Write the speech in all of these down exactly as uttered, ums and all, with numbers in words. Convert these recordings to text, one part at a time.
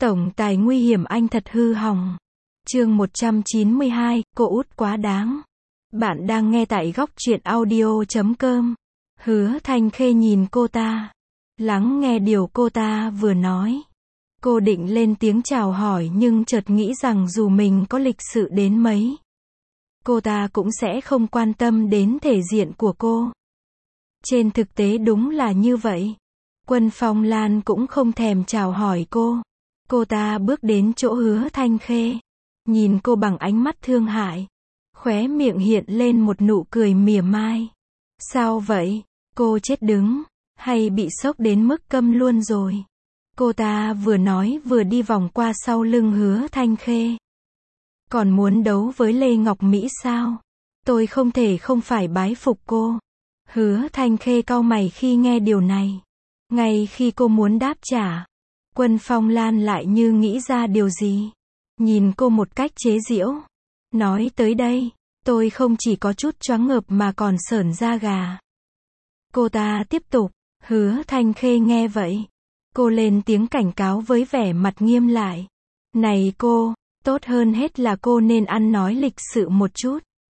Tổng tài nguy hiểm anh thật hư hỏng. Chương một trăm chín mươi hai, cô út quá đáng. Bạn đang nghe tại góc truyện audio chấm com. Hứa Thanh Khê nhìn cô ta, lắng nghe điều cô ta vừa nói. Cô định lên tiếng chào hỏi nhưng chợt nghĩ rằng dù mình có lịch sự đến mấy, cô ta cũng sẽ không quan tâm đến thể diện của cô. Trên thực tế đúng là như vậy. Quân Phong Lan cũng không thèm chào hỏi cô. Cô ta bước đến chỗ Hứa Thanh Khê, nhìn cô bằng ánh mắt thương hại, khóe miệng hiện lên một nụ cười mỉa mai. Sao vậy? Cô chết đứng, hay bị sốc đến mức câm luôn rồi? Cô ta vừa nói vừa đi vòng qua sau lưng Hứa Thanh Khê. Còn muốn đấu với Lê Ngọc Mỹ sao? Tôi không thể không phải bái phục cô. Hứa Thanh Khê cau mày khi nghe điều này. Ngay khi cô muốn đáp trả, Quân Phong Lan lại như nghĩ ra điều gì. Nhìn cô một cách chế giễu. Nói tới đây, tôi không chỉ có chút choáng ngợp mà còn sởn da gà. Cô ta tiếp tục. Hứa Thanh Khê nghe vậy, cô lên tiếng cảnh cáo với vẻ mặt nghiêm lại. Này cô, tốt hơn hết là cô nên ăn nói lịch sự một chút.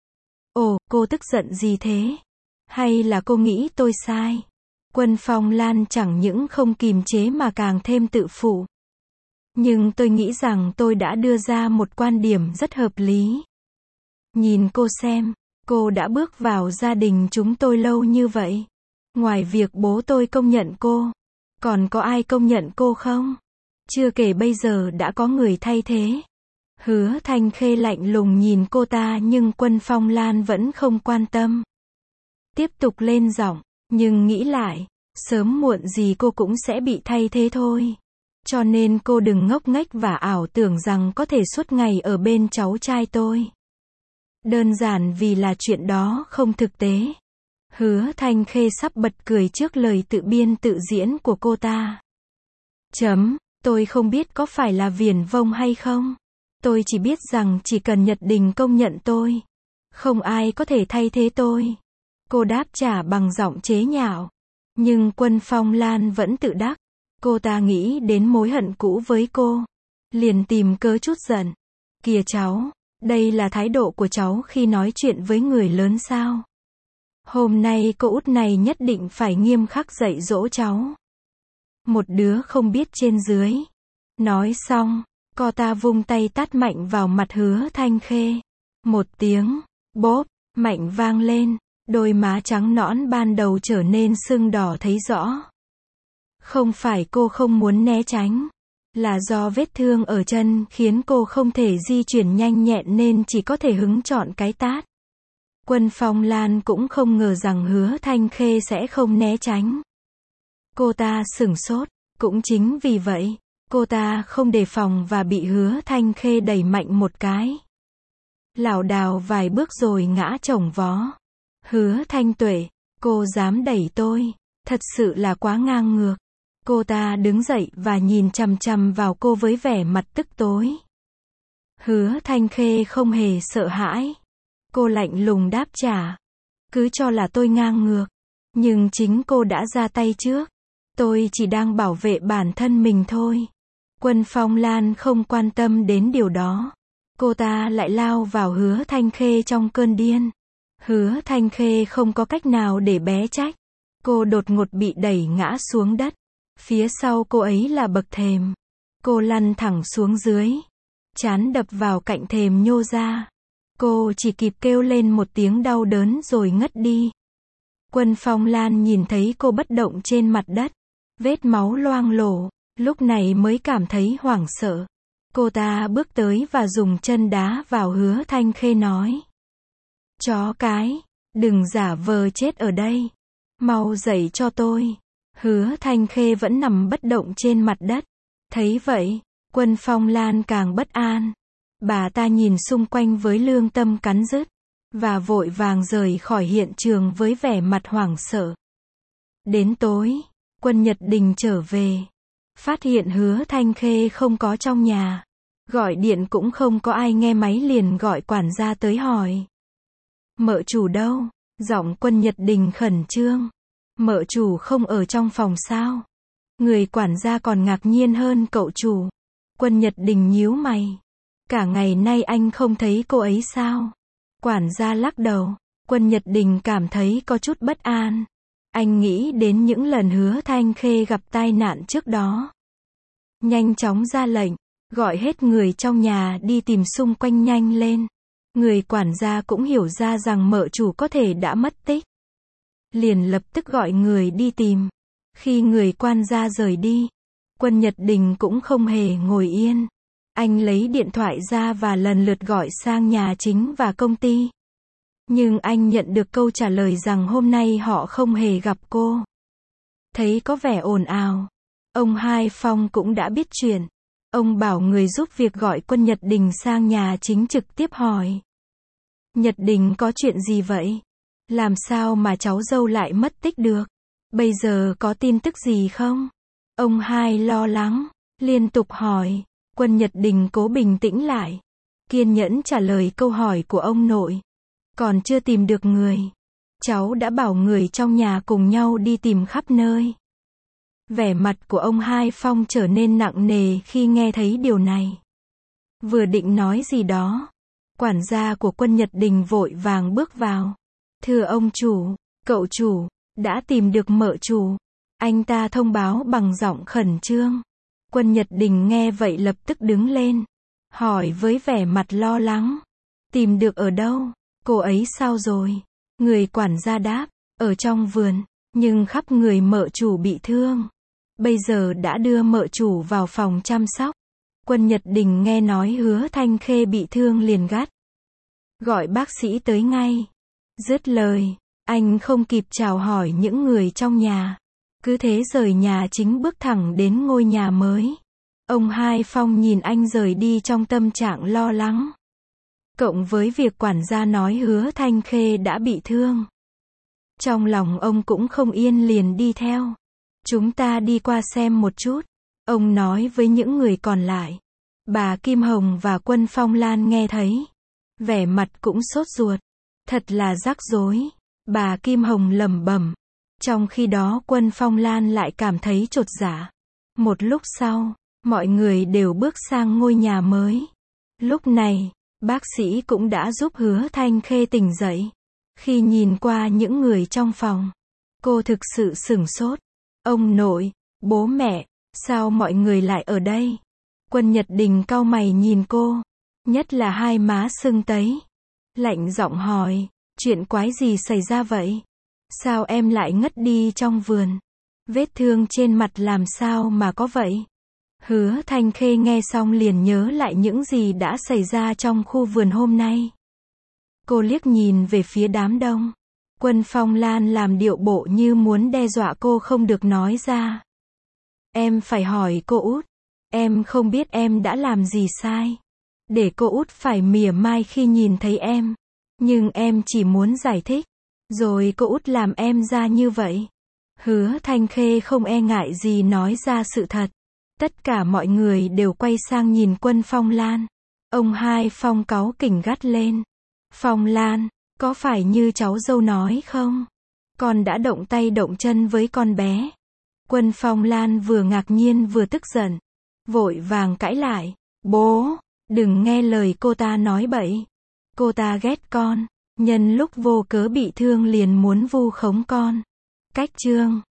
Ồ, cô tức giận gì thế? Hay là cô nghĩ tôi sai? Quân Phong Lan chẳng những không kìm chế mà càng thêm tự phụ. Nhưng tôi nghĩ rằng tôi đã đưa ra một quan điểm rất hợp lý. Nhìn cô xem, cô đã bước vào gia đình chúng tôi lâu như vậy. Ngoài việc bố tôi công nhận cô, còn có ai công nhận cô không? Chưa kể bây giờ đã có người thay thế. Hứa Thanh Khê lạnh lùng nhìn cô ta nhưng Quân Phong Lan vẫn không quan tâm. Tiếp tục lên giọng, nhưng nghĩ lại, sớm muộn gì cô cũng sẽ bị thay thế thôi. Cho nên cô đừng ngốc nghếch và ảo tưởng rằng có thể suốt ngày ở bên cháu trai tôi. Đơn giản vì là chuyện đó không thực tế. Hứa Thanh Khê sắp bật cười trước lời tự biên tự diễn của cô ta. Chấm, tôi không biết có phải là viển vông hay không. Tôi chỉ biết rằng chỉ cần Nhật Đình công nhận tôi, không ai có thể thay thế tôi. Cô đáp trả bằng giọng chế nhạo. Nhưng Quân Phong Lan vẫn tự đắc. Cô ta nghĩ đến mối hận cũ với cô, liền tìm cớ chút giận. Kìa cháu, đây là thái độ của cháu khi nói chuyện với người lớn sao? Hôm nay cô út này nhất định phải nghiêm khắc dạy dỗ cháu. Một đứa không biết trên dưới. Nói xong, cô ta vung tay tát mạnh vào mặt Hứa Thanh Khê. Một tiếng, bốp, mạnh vang lên. Đôi má trắng nõn ban đầu trở nên sưng đỏ thấy rõ. Không phải cô không muốn né tránh, là do vết thương ở chân khiến cô không thể di chuyển nhanh nhẹn nên chỉ có thể hứng chọn cái tát. Quân Phong Lan cũng không ngờ rằng Hứa Thanh Khê sẽ không né tránh. Cô ta sửng sốt, cũng chính vì vậy, cô ta không đề phòng và bị Hứa Thanh Khê đẩy mạnh một cái. Lảo đảo vài bước rồi ngã chồng vó. Hứa Thanh Tuệ, cô dám đẩy tôi, thật sự là quá ngang ngược. Cô ta đứng dậy và nhìn chằm chằm vào cô với vẻ mặt tức tối. Hứa Thanh Khê không hề sợ hãi. Cô lạnh lùng đáp trả. Cứ cho là tôi ngang ngược. Nhưng chính cô đã ra tay trước. Tôi chỉ đang bảo vệ bản thân mình thôi. Quân Phong Lan không quan tâm đến điều đó. Cô ta lại lao vào Hứa Thanh Khê trong cơn điên. Hứa Thanh Khê không có cách nào để bé trách. Cô đột ngột bị đẩy ngã xuống đất. Phía sau cô ấy là bậc thềm. Cô lăn thẳng xuống dưới. Trán đập vào cạnh thềm nhô ra. Cô chỉ kịp kêu lên một tiếng đau đớn rồi ngất đi. Quân Phong Lan nhìn thấy cô bất động trên mặt đất. Vết máu loang lổ. Lúc này mới cảm thấy hoảng sợ. Cô ta bước tới và dùng chân đá vào Hứa Thanh Khê nói. Chó cái, đừng giả vờ chết ở đây. Mau dậy cho tôi. Hứa Thanh Khê vẫn nằm bất động trên mặt đất. Thấy vậy, Quân Phong Lan càng bất an. Bà ta nhìn xung quanh với lương tâm cắn rứt, và vội vàng rời khỏi hiện trường với vẻ mặt hoảng sợ. Đến tối, Quân Nhật Đình trở về. Phát hiện Hứa Thanh Khê không có trong nhà. Gọi điện cũng không có ai nghe máy liền gọi quản gia tới hỏi. Mợ chủ đâu? Giọng Quân Nhật Đình khẩn trương. Mợ chủ không ở trong phòng sao? Người quản gia còn ngạc nhiên hơn cậu chủ. Quân Nhật Đình nhíu mày. Cả ngày nay anh không thấy cô ấy sao? Quản gia lắc đầu. Quân Nhật Đình cảm thấy có chút bất an. Anh nghĩ đến những lần Hứa Thanh Khê gặp tai nạn trước đó. Nhanh chóng ra lệnh, gọi hết người trong nhà đi tìm xung quanh nhanh lên. Người quản gia cũng hiểu ra rằng mợ chủ có thể đã mất tích. Liền lập tức gọi người đi tìm. Khi người quan gia rời đi, Quân Nhật Đình cũng không hề ngồi yên. Anh lấy điện thoại ra và lần lượt gọi sang nhà chính và công ty. Nhưng anh nhận được câu trả lời rằng hôm nay họ không hề gặp cô. Thấy có vẻ ồn ào. Ông Hai Phong cũng đã biết chuyện. Ông bảo người giúp việc gọi Quân Nhật Đình sang nhà chính trực tiếp hỏi. Nhật Đình có chuyện gì vậy? Làm sao mà cháu dâu lại mất tích được? Bây giờ có tin tức gì không? Ông Hai lo lắng, liên tục hỏi. Quân Nhật Đình cố bình tĩnh lại. Kiên nhẫn trả lời câu hỏi của ông nội. Còn chưa tìm được người. Cháu đã bảo người trong nhà cùng nhau đi tìm khắp nơi. Vẻ mặt của ông Hai Phong trở nên nặng nề khi nghe thấy điều này. Vừa định nói gì đó, quản gia của Quân Nhật Đình vội vàng bước vào. Thưa ông chủ, cậu chủ, đã tìm được mợ chủ. Anh ta thông báo bằng giọng khẩn trương. Quân Nhật Đình nghe vậy lập tức đứng lên. Hỏi với vẻ mặt lo lắng. Tìm được ở đâu? Cô ấy sao rồi? Người quản gia đáp. Ở trong vườn. Nhưng khắp người mợ chủ bị thương. Bây giờ đã đưa mợ chủ vào phòng chăm sóc. Quân Nhật Đình nghe nói Hứa Thanh Khê bị thương liền gắt. Gọi bác sĩ tới ngay. Dứt lời, anh không kịp chào hỏi những người trong nhà. Cứ thế rời nhà chính bước thẳng đến ngôi nhà mới. Ông Hai Phong nhìn anh rời đi trong tâm trạng lo lắng. Cộng với việc quản gia nói Hứa Thanh Khê đã bị thương. Trong lòng ông cũng không yên liền đi theo. Chúng ta đi qua xem một chút. Ông nói với những người còn lại. Bà Kim Hồng và Quân Phong Lan nghe thấy. Vẻ mặt cũng sốt ruột. Thật là rắc rối. Bà Kim Hồng lẩm bẩm. Trong khi đó Quân Phong Lan lại cảm thấy chột dạ. Một lúc sau, mọi người đều bước sang ngôi nhà mới. Lúc này, bác sĩ cũng đã giúp Hứa Thanh Khê tỉnh dậy. Khi nhìn qua những người trong phòng, cô thực sự sửng sốt. Ông nội, bố mẹ, sao mọi người lại ở đây? Quân Nhật Đình cau mày nhìn cô, nhất là hai má sưng tấy. Lạnh giọng hỏi, chuyện quái gì xảy ra vậy? Sao em lại ngất đi trong vườn? Vết thương trên mặt làm sao mà có vậy? Hứa Thanh Khê nghe xong liền nhớ lại những gì đã xảy ra trong khu vườn hôm nay. Cô liếc nhìn về phía đám đông. Quân Phong Lan làm điệu bộ như muốn đe dọa cô không được nói ra. Em phải hỏi cô út. Em không biết em đã làm gì sai. Để cô út phải mỉa mai khi nhìn thấy em. Nhưng em chỉ muốn giải thích. Rồi cô út làm em ra như vậy. Hứa Thanh Khê không e ngại gì nói ra sự thật. Tất cả mọi người đều quay sang nhìn Quân Phong Lan. Ông Hai Phong cáu kỉnh gắt lên. Phong Lan, có phải như cháu dâu nói không? Con đã động tay động chân với con bé. Quân Phong Lan vừa ngạc nhiên vừa tức giận. Vội vàng cãi lại. Bố, đừng nghe lời cô ta nói bậy. Cô ta ghét con. Nhân lúc vô cớ bị thương liền muốn vu khống con. Cách chương